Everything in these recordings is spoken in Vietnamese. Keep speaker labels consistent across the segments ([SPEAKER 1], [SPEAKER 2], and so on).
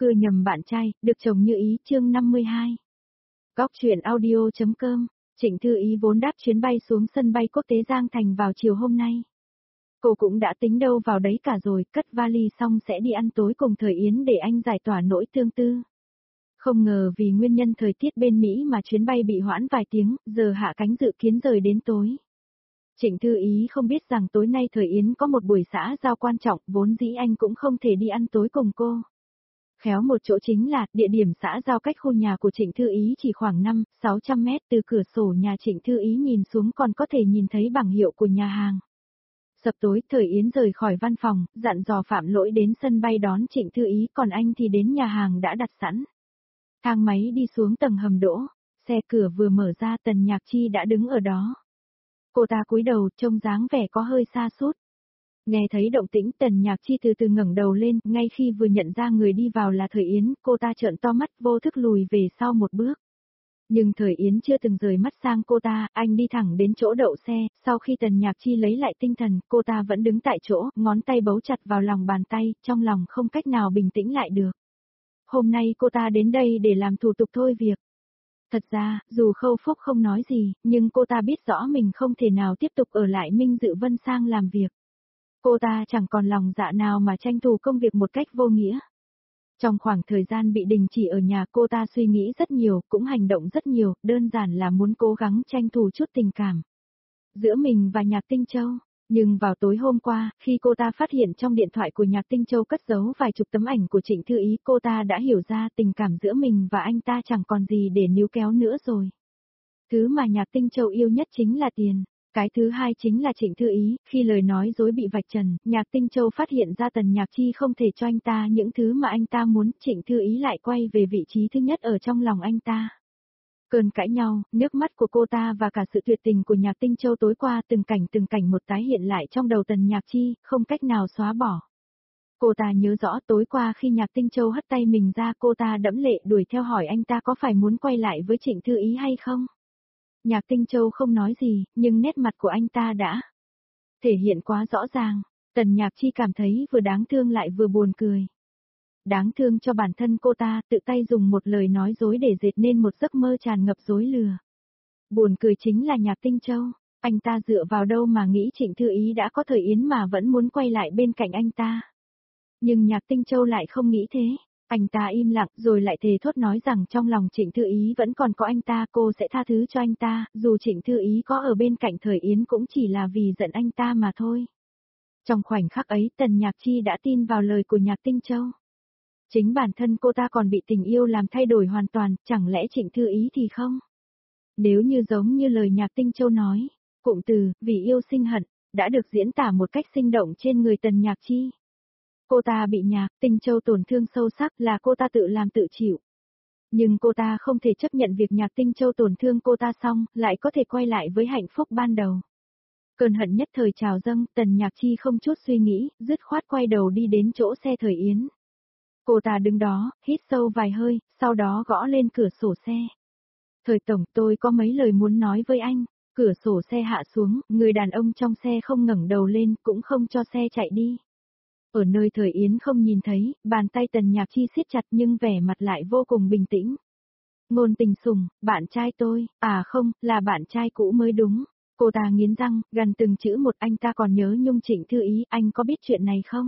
[SPEAKER 1] Cưa nhầm bạn trai, được chồng như ý, chương 52. Góc truyện audio.com, Trịnh Thư Ý vốn đáp chuyến bay xuống sân bay quốc tế Giang Thành vào chiều hôm nay. Cô cũng đã tính đâu vào đấy cả rồi, cất vali xong sẽ đi ăn tối cùng Thời Yến để anh giải tỏa nỗi tương tư. Không ngờ vì nguyên nhân thời tiết bên Mỹ mà chuyến bay bị hoãn vài tiếng, giờ hạ cánh dự kiến rời đến tối. Trịnh Thư Ý không biết rằng tối nay Thời Yến có một buổi xã giao quan trọng, vốn dĩ anh cũng không thể đi ăn tối cùng cô. Khéo một chỗ chính là, địa điểm xã giao cách khu nhà của Trịnh Thư Ý chỉ khoảng 500-600 mét, từ cửa sổ nhà Trịnh Thư Ý nhìn xuống còn có thể nhìn thấy bảng hiệu của nhà hàng. Sập tối, Thời Yến rời khỏi văn phòng, dặn dò Phạm Lỗi đến sân bay đón Trịnh Thư Ý, còn anh thì đến nhà hàng đã đặt sẵn. Thang máy đi xuống tầng hầm đỗ, xe cửa vừa mở ra Tần Nhạc Chi đã đứng ở đó. Cô ta cúi đầu, trông dáng vẻ có hơi sa sút. Nghe thấy động tĩnh, Tần Nhạc Chi từ từ ngẩng đầu lên, ngay khi vừa nhận ra người đi vào là Thời Yến, cô ta trợn to mắt vô thức lùi về sau một bước. Nhưng Thời Yến chưa từng rời mắt sang cô ta, anh đi thẳng đến chỗ đậu xe, sau khi Tần Nhạc Chi lấy lại tinh thần, cô ta vẫn đứng tại chỗ, ngón tay bấu chặt vào lòng bàn tay, trong lòng không cách nào bình tĩnh lại được. Hôm nay cô ta đến đây để làm thủ tục thôi việc. Thật ra, dù Khâu Phúc không nói gì, nhưng cô ta biết rõ mình không thể nào tiếp tục ở lại Minh Dự Vân sang làm việc. Cô ta chẳng còn lòng dạ nào mà tranh thủ công việc một cách vô nghĩa. Trong khoảng thời gian bị đình chỉ ở nhà, cô ta suy nghĩ rất nhiều, cũng hành động rất nhiều, đơn giản là muốn cố gắng tranh thủ chút tình cảm giữa mình và Nhạc Tinh Châu. Nhưng vào tối hôm qua, khi cô ta phát hiện trong điện thoại của Nhạc Tinh Châu cất giấu vài chục tấm ảnh của Trịnh Thư Ý, cô ta đã hiểu ra tình cảm giữa mình và anh ta chẳng còn gì để níu kéo nữa rồi. Thứ mà Nhạc Tinh Châu yêu nhất chính là tiền. Cái thứ hai chính là Trịnh Thư Ý, khi lời nói dối bị vạch trần, Nhạc Tinh Châu phát hiện ra Tần Nhạc Chi không thể cho anh ta những thứ mà anh ta muốn, Trịnh Thư Ý lại quay về vị trí thứ nhất ở trong lòng anh ta. Cơn cãi nhau, nước mắt của cô ta và cả sự tuyệt tình của Nhạc Tinh Châu tối qua từng cảnh một tái hiện lại trong đầu Tần Nhạc Chi, không cách nào xóa bỏ. Cô ta nhớ rõ tối qua khi Nhạc Tinh Châu hất tay mình ra, cô ta đẫm lệ đuổi theo hỏi anh ta có phải muốn quay lại với Trịnh Thư Ý hay không. Nhạc Tinh Châu không nói gì, nhưng nét mặt của anh ta đã thể hiện quá rõ ràng. Tần Nhạc Chi cảm thấy vừa đáng thương lại vừa buồn cười. Đáng thương cho bản thân cô ta, tự tay dùng một lời nói dối để dệt nên một giấc mơ tràn ngập dối lừa. Buồn cười chính là Nhạc Tinh Châu, anh ta dựa vào đâu mà nghĩ Trịnh Thư Ý đã có Thời Yến mà vẫn muốn quay lại bên cạnh anh ta. Nhưng Nhạc Tinh Châu lại không nghĩ thế. Anh ta im lặng rồi lại thề thốt nói rằng trong lòng Trịnh Thư Ý vẫn còn có anh ta, cô sẽ tha thứ cho anh ta, dù Trịnh Thư Ý có ở bên cạnh Thời Yến cũng chỉ là vì giận anh ta mà thôi. Trong khoảnh khắc ấy, Tần Nhạc Chi đã tin vào lời của Nhạc Tinh Châu. Chính bản thân cô ta còn bị tình yêu làm thay đổi hoàn toàn, chẳng lẽ Trịnh Thư Ý thì không? Nếu như giống như lời Nhạc Tinh Châu nói, cụm từ, vì yêu sinh hận, đã được diễn tả một cách sinh động trên người Tần Nhạc Chi. Cô ta bị Nhạc Tinh Châu tổn thương sâu sắc là cô ta tự làm tự chịu. Nhưng cô ta không thể chấp nhận việc Nhạc Tinh Châu tổn thương cô ta xong, lại có thể quay lại với hạnh phúc ban đầu. Cơn hận nhất thời trào dâng, Tần Nhạc Chi không chút suy nghĩ, dứt khoát quay đầu đi đến chỗ xe Thời Yến. Cô ta đứng đó, hít sâu vài hơi, sau đó gõ lên cửa sổ xe. Thời tổng, tôi có mấy lời muốn nói với anh. Cửa sổ xe hạ xuống, người đàn ông trong xe không ngẩng đầu lên, cũng không cho xe chạy đi. Ở nơi Thời Yến không nhìn thấy, bàn tay Tần Nhạc Chi siết chặt nhưng vẻ mặt lại vô cùng bình tĩnh. Ngôn Tình Sùng, bạn trai tôi, à không, là bạn trai cũ mới đúng. Cô ta nghiến răng, gần từng chữ một, anh ta còn nhớ nhung Trịnh Thư Ý, anh có biết chuyện này không?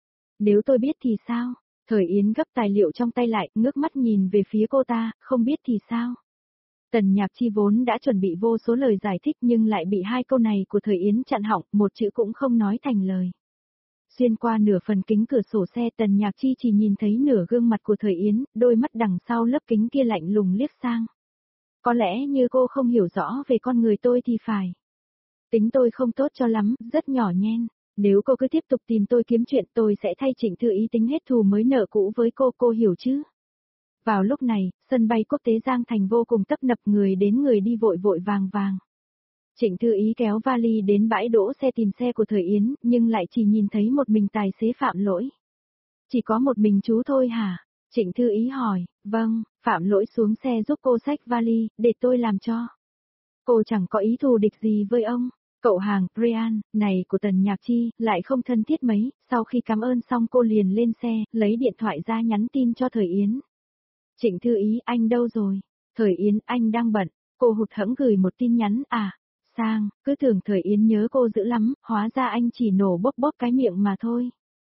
[SPEAKER 1] Nếu tôi biết thì sao? Thời Yến gấp tài liệu trong tay lại, ngước mắt nhìn về phía cô ta, không biết thì sao? Tần Nhạc Chi vốn đã chuẩn bị vô số lời giải thích nhưng lại bị hai câu này của Thời Yến chặn họng, một chữ cũng không nói thành lời. Xuyên qua nửa phần kính cửa sổ xe, Tần Nhạc Chi chỉ nhìn thấy nửa gương mặt của Thời Yến, đôi mắt đằng sau lớp kính kia lạnh lùng liếc sang. Có lẽ như cô không hiểu rõ về con người tôi thì phải. Tính tôi không tốt cho lắm, rất nhỏ nhen. Nếu cô cứ tiếp tục tìm tôi kiếm chuyện, tôi sẽ thay Trịnh Thư Ý tính hết thù mới nợ cũ với cô hiểu chứ? Vào lúc này, sân bay quốc tế Giang Thành vô cùng tấp nập, người đến người đi vội vội vàng vàng. Trịnh Thư Ý kéo vali đến bãi đỗ xe tìm xe của Thời Yến, nhưng lại chỉ nhìn thấy một mình tài xế Phạm Lỗi. Chỉ có một mình chú thôi hả? Trịnh Thư Ý hỏi, vâng, Phạm Lỗi xuống xe giúp cô xách vali, để tôi làm cho. Cô chẳng có ý thù địch gì với ông. Cậu hàng, Ryan, này của Tần Nhạc Chi, lại không thân thiết mấy, sau khi cảm ơn xong cô liền lên xe, lấy điện thoại ra nhắn tin cho Thời Yến. Trịnh Thư Ý, anh đâu rồi? Thời Yến, anh đang bận. Cô hụt hẫng gửi một tin nhắn, Sang, cứ tưởng Thời Yến nhớ cô dữ lắm, hóa ra anh chỉ nổ bốc bốc cái miệng mà thôi.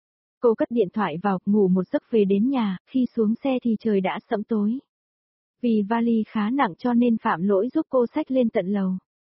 [SPEAKER 1] Cô cất điện thoại vào, ngủ một giấc về đến nhà, khi xuống xe thì trời đã sẫm tối. Vì vali khá nặng cho nên Phạm Lỗi giúp cô xách lên tận lầu.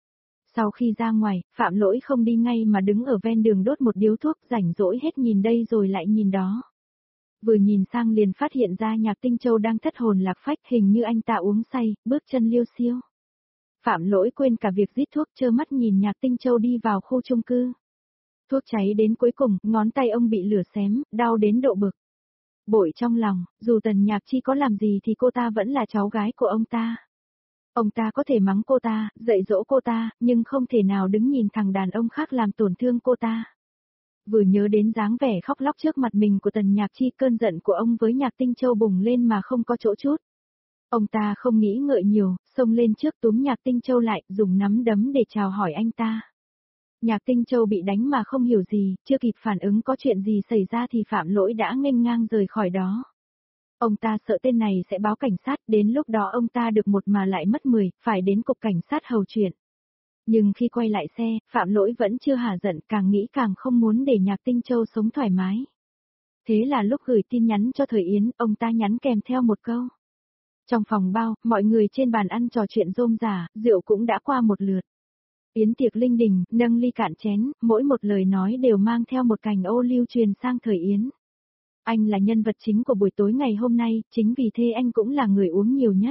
[SPEAKER 1] Sau khi ra ngoài, Phạm Lỗi không đi ngay mà đứng ở ven đường đốt một điếu thuốc, rảnh rỗi hết nhìn đây rồi lại nhìn đó. Vừa nhìn sang liền phát hiện ra Nhạc Tinh Châu đang thất hồn lạc phách, hình như anh ta uống say, bước chân liêu xiêu. Phạm Lỗi quên cả việc rít thuốc, trơ mắt nhìn Nhạc Tinh Châu đi vào khu chung cư. Thuốc cháy đến cuối cùng, ngón tay ông bị lửa xém, đau đến độ bực. Bội trong lòng, dù Tần Nhạc Chi có làm gì thì cô ta vẫn là cháu gái của ông ta. Ông ta có thể mắng cô ta, dạy dỗ cô ta, nhưng không thể nào đứng nhìn thằng đàn ông khác làm tổn thương cô ta. Vừa nhớ đến dáng vẻ khóc lóc trước mặt mình của Tần Nhạc Chi, cơn giận của ông với Nhạc Tinh Châu bùng lên mà không có chỗ trút. Ông ta không nghĩ ngợi nhiều, xông lên trước túm Nhạc Tinh Châu lại, dùng nắm đấm để chào hỏi anh ta. Nhạc Tinh Châu bị đánh mà không hiểu gì, chưa kịp phản ứng có chuyện gì xảy ra thì Phạm Lỗi đã nghênh ngang rời khỏi đó. Ông ta sợ tên này sẽ báo cảnh sát, đến lúc đó ông ta được một mà lại mất 10, phải đến cục cảnh sát hầu chuyện. Nhưng khi quay lại xe, Phạm Lỗi vẫn chưa hả giận, càng nghĩ càng không muốn để Nhạc Tinh Châu sống thoải mái. Thế là lúc gửi tin nhắn cho Thời Yến, ông ta nhắn kèm theo một câu. Trong phòng bao, mọi người trên bàn ăn trò chuyện rôm rả, rượu cũng đã qua một lượt. Yến tiệc linh đình, nâng ly cạn chén, mỗi một lời nói đều mang theo một cành ô lưu truyền sang Thời Yến. Anh là nhân vật chính của buổi tối ngày hôm nay, chính vì thế anh cũng là người uống nhiều nhất.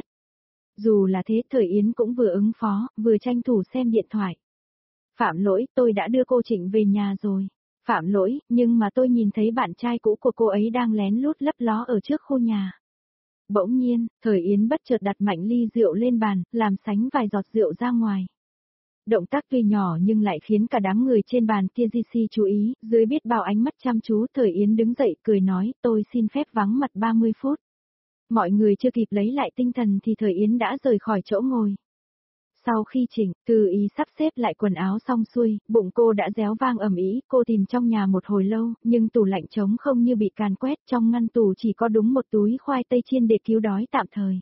[SPEAKER 1] Dù là thế, Thời Yến cũng vừa ứng phó, vừa tranh thủ xem điện thoại. Phạm Lỗi, tôi đã đưa cô Trịnh về nhà rồi. Phạm Lỗi, nhưng mà tôi nhìn thấy bạn trai cũ của cô ấy đang lén lút lấp ló ở trước khu nhà. Bỗng nhiên, Thời Yến bất chợt đặt mạnh ly rượu lên bàn, làm sánh vài giọt rượu ra ngoài. Động tác tuy nhỏ nhưng lại khiến cả đám người trên bàn kia chú ý, dưới biết bao ánh mắt chăm chú, Thời Yến đứng dậy cười nói, tôi xin phép vắng mặt 30 phút. Mọi người chưa kịp lấy lại tinh thần thì Thời Yến đã rời khỏi chỗ ngồi. Sau khi Trịnh Thư Ý sắp xếp lại quần áo xong xuôi, bụng cô đã réo vang ầm ĩ, cô tìm trong nhà một hồi lâu, nhưng tủ lạnh trống không như bị càn quét, trong ngăn tủ chỉ có đúng một túi khoai tây chiên để cứu đói tạm thời.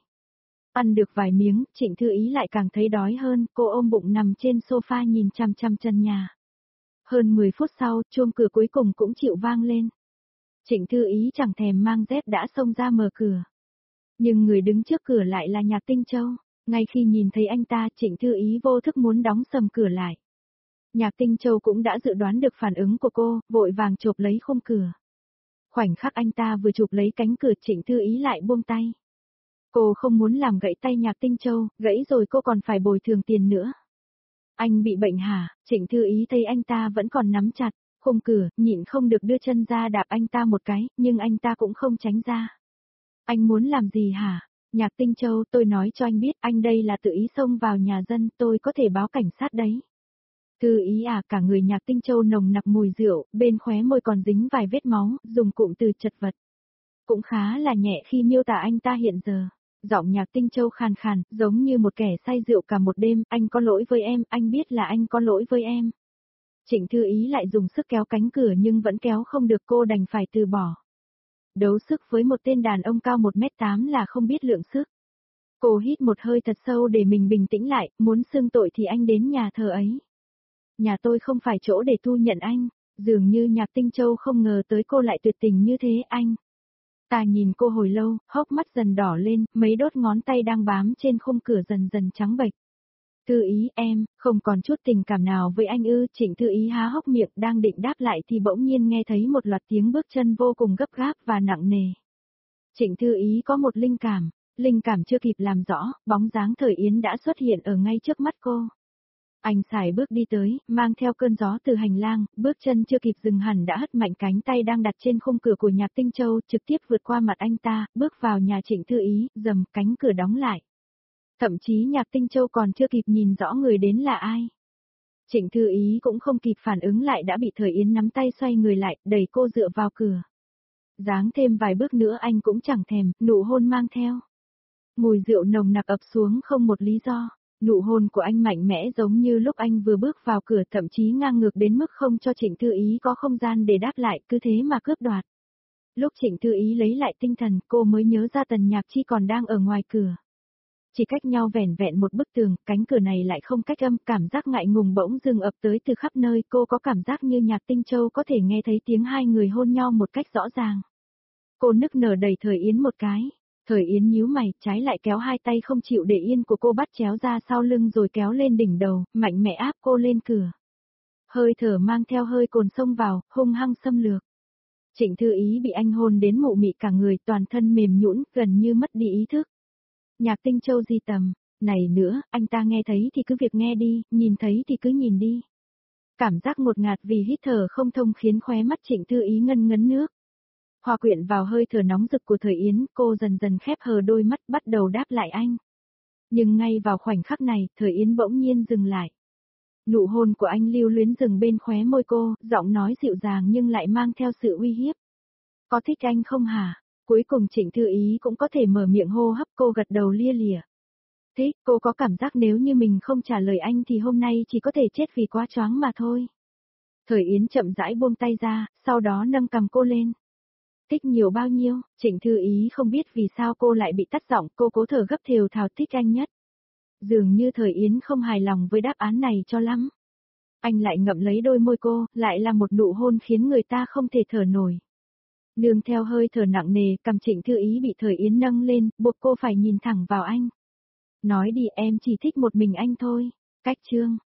[SPEAKER 1] Ăn được vài miếng, Trịnh Thư Ý lại càng thấy đói hơn, cô ôm bụng nằm trên sofa nhìn chằm chằm chân nhà. Hơn 10 phút sau, chuông cửa cuối cùng cũng chịu vang lên. Trịnh Thư Ý chẳng thèm mang dép đã xông ra mở cửa. Nhưng người đứng trước cửa lại là Nhạc Tinh Châu. Ngay khi nhìn thấy anh ta, Trịnh Thư Ý vô thức muốn đóng sầm cửa lại. Nhạc Tinh Châu cũng đã dự đoán được phản ứng của cô, vội vàng chộp lấy khung cửa. Khoảnh khắc anh ta vừa chụp lấy cánh cửa, Trịnh Thư Ý lại buông tay. Cô không muốn làm gãy tay Nhạc Tinh Châu, gãy rồi cô còn phải bồi thường tiền nữa. Anh bị bệnh hả? Trịnh Thư Ý thấy anh ta vẫn còn nắm chặt khung cửa, nhịn không được đưa chân ra đạp anh ta một cái, nhưng anh ta cũng không tránh ra. Anh muốn làm gì hả? Nhạc Tinh Châu, tôi nói cho anh biết, anh đây là tự ý xông vào nhà dân, tôi có thể báo cảnh sát đấy. Thư Ý cả người Nhạc Tinh Châu nồng nặc mùi rượu, bên khóe môi còn dính vài vết máu, dùng cụm từ chật vật. Cũng khá là nhẹ khi miêu tả anh ta hiện giờ. Giọng Nhạc Tinh Châu khàn khàn, giống như một kẻ say rượu cả một đêm, anh có lỗi với em, anh biết là anh có lỗi với em. Trịnh Thư Ý lại dùng sức kéo cánh cửa nhưng vẫn kéo không được, cô đành phải từ bỏ. Đấu sức với một tên đàn ông cao 1m8 là không biết lượng sức. Cô hít một hơi thật sâu để mình bình tĩnh lại, muốn xưng tội thì anh đến nhà thờ ấy. Nhà tôi không phải chỗ để thu nhận anh, dường như Nhạc Tinh Châu không ngờ tới cô lại tuyệt tình như thế anh. Ta nhìn cô hồi lâu, hốc mắt dần đỏ lên, mấy đốt ngón tay đang bám trên khung cửa dần dần trắng bệch. Thư Ý, em, không còn chút tình cảm nào với anh ư? Trịnh Thư Ý há hốc miệng đang định đáp lại thì bỗng nhiên nghe thấy một loạt tiếng bước chân vô cùng gấp gáp và nặng nề. Trịnh Thư Ý có một linh cảm chưa kịp làm rõ, bóng dáng Thời Yến đã xuất hiện ở ngay trước mắt cô. Anh sải bước đi tới, mang theo cơn gió từ hành lang, bước chân chưa kịp dừng hẳn đã hất mạnh cánh tay đang đặt trên khung cửa của Nhạc Tinh Châu, trực tiếp vượt qua mặt anh ta, bước vào nhà Trịnh Thư Ý, dầm cánh cửa đóng lại. Thậm chí Nhạc Tinh Châu còn chưa kịp nhìn rõ người đến là ai. Trịnh Thư Ý cũng không kịp phản ứng lại đã bị Thời Yến nắm tay xoay người lại, đẩy cô dựa vào cửa. Giáng thêm vài bước nữa anh cũng chẳng thèm, nụ hôn mang theo. Mùi rượu nồng nặc ập xuống không một lý do. Nụ hôn của anh mạnh mẽ giống như lúc anh vừa bước vào cửa, thậm chí ngang ngược đến mức không cho Trịnh Thư Ý có không gian để đáp lại, cứ thế mà cướp đoạt. Lúc Trịnh Thư Ý lấy lại tinh thần, cô mới nhớ ra Tần Nhạc Chi còn đang ở ngoài cửa. Chỉ cách nhau vẻn vẹn một bức tường, cánh cửa này lại không cách âm, cảm giác ngại ngùng bỗng dưng ập tới từ khắp nơi, cô có cảm giác như Nhạc Tinh Châu có thể nghe thấy tiếng hai người hôn nhau một cách rõ ràng. Cô nức nở đẩy Thời Yến một cái. Thời Yến nhíu mày, trái lại kéo hai tay không chịu để yên của cô bắt chéo ra sau lưng rồi kéo lên đỉnh đầu, mạnh mẽ áp cô lên cửa. Hơi thở mang theo hơi cồn xông vào, hung hăng xâm lược. Trịnh Thư Ý bị anh hôn đến mụ mị cả người, toàn thân mềm nhũn, gần như mất đi ý thức. Nhạc Tinh Châu di tầm, này nữa, anh ta nghe thấy thì cứ việc nghe đi, nhìn thấy thì cứ nhìn đi. Cảm giác ngột ngạt vì hít thở không thông khiến khóe mắt Trịnh Thư Ý ngân ngấn nước. Hòa quyện vào hơi thở nóng rực của Thời Yến, cô dần dần khép hờ đôi mắt bắt đầu đáp lại anh. Nhưng ngay vào khoảnh khắc này, Thời Yến bỗng nhiên dừng lại. Nụ hôn của anh lưu luyến dừng bên khóe môi cô, giọng nói dịu dàng nhưng lại mang theo sự uy hiếp. Có thích anh không hả? Cuối cùng Trịnh Thư Ý cũng có thể mở miệng hô hấp, cô gật đầu lia lịa. Thích, cô có cảm giác nếu như mình không trả lời anh thì hôm nay chỉ có thể chết vì quá choáng mà thôi. Thời Yến chậm rãi buông tay ra, sau đó nâng cầm cô lên. Thích nhiều bao nhiêu? Trịnh Thư Ý không biết vì sao cô lại bị tắt giọng, cô cố thở gấp thều thào thích anh nhất. Dường như Thời Yến không hài lòng với đáp án này cho lắm. Anh lại ngậm lấy đôi môi cô, lại là một nụ hôn khiến người ta không thể thở nổi. Nương theo hơi thở nặng nề, cằm Trịnh Thư Ý bị Thời Yến nâng lên, buộc cô phải nhìn thẳng vào anh. Nói đi, em chỉ thích một mình anh thôi. Cách chương.